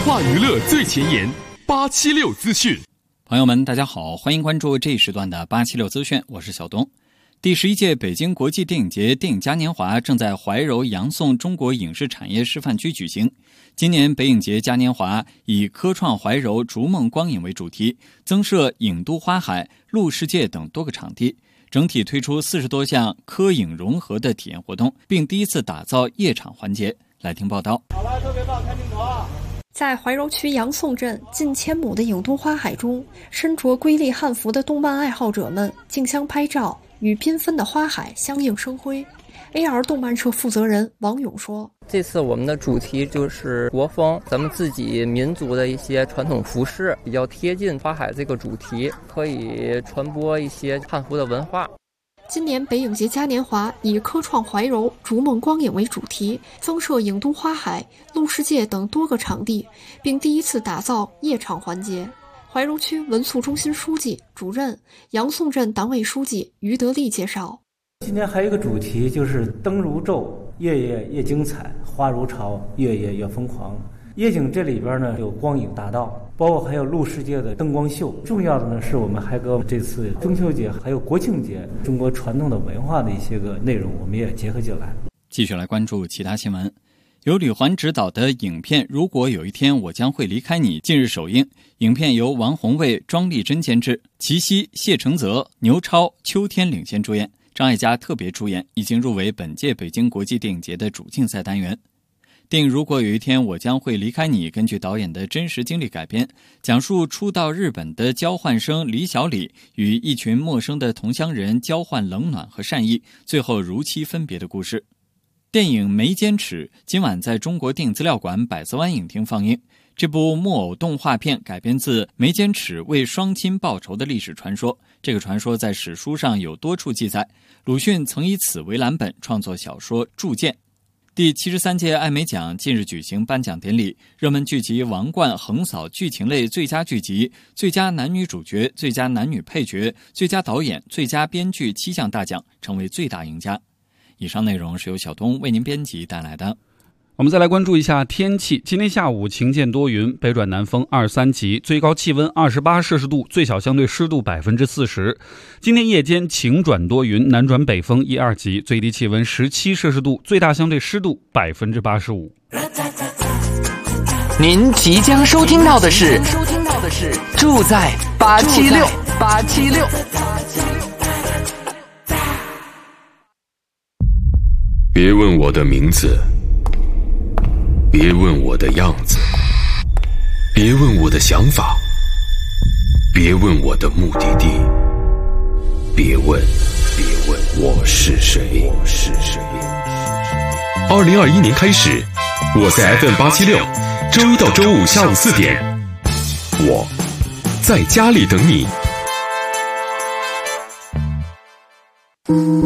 化娱乐最前沿，876资讯。 朋友们，大家好，欢迎关注这一时段的876资讯，我是小东。第11届北京国际电影节电影嘉年华正在怀柔杨宋中国影视产业示范区举行。今年北影节嘉年华以科创怀柔逐梦光影为主题，增设影都花海、路世界等多个场地，整体推出40多项科影融合的体验活动，并第一次打造夜场环节。来听报道。 好了，特别棒，开镜头啊！ 在怀柔区杨宋镇近1000亩的影都花海中，身着瑰丽汉服的动漫爱好者们竞相拍照，与缤纷的花海相映生辉。AR 动漫社负责人王勇说：“ 这次我们的主题就是国风，咱们自己民族的一些传统服饰，比较贴近花海这个主题，可以传播一些汉服的文化。” 今年北影节嘉年华以科创怀柔逐梦光影为主题，增设影都花海、路世界等多个场地，并第一次打造夜场环节。怀柔区文促中心书记、主任、杨宋镇党委书记于德利介绍， 今年还有一个主题，就是灯如昼，夜夜夜精彩，花如潮，夜夜夜疯狂。夜景这里边呢有光影大道，包括还有路世界的灯光秀。重要的呢是我们还跟这次中秋节还有国庆节中国传统的文化的一些个内容，我们也结合进来。 继续来关注其他新闻。由吕环执导的影片《如果有一天我将会离开你》近日首映。影片由王宏卫、庄丽珍监制，齐溪、谢承泽、牛超、秋天领衔主演，张艾嘉特别出演，已经入围本届北京国际电影节的主竞赛单元。电影《如果有一天我将会离开你》根据导演的真实经历改编，讲述初到日本的交换生李小李与一群陌生的同乡人交换冷暖和善意，最后如期分别的故事。电影《没坚持》今晚在中国电影资料馆百子湾影厅放映。这部木偶动画片改编自没坚持为双亲报仇的历史传说，这个传说在史书上有多处记载。鲁迅曾以此为蓝本创作小说《铸剑》。第73届艾美奖近日举行颁奖典礼，热门剧集《王冠》横扫剧情类最佳剧集、最佳男女主角、最佳男女配角、最佳导演、最佳编剧7项大奖，成为最大赢家。以上内容是由小东为您编辑带来的。 我们再来关注一下天气。今天下午晴间多云，北转南风2、3级，最高气温28摄氏度，最小相对湿度40%。今天夜间晴转多云，南转北风1、2级，最低气温17摄氏度，最大相对湿度85%。 您即将收听到的是住在876。 别问我的名字，别问我的样子，别问我的想法，别问我的目的地，别问我是谁。 2021年开始，我在 FM876，周一到周五下午4点，我在家里等你。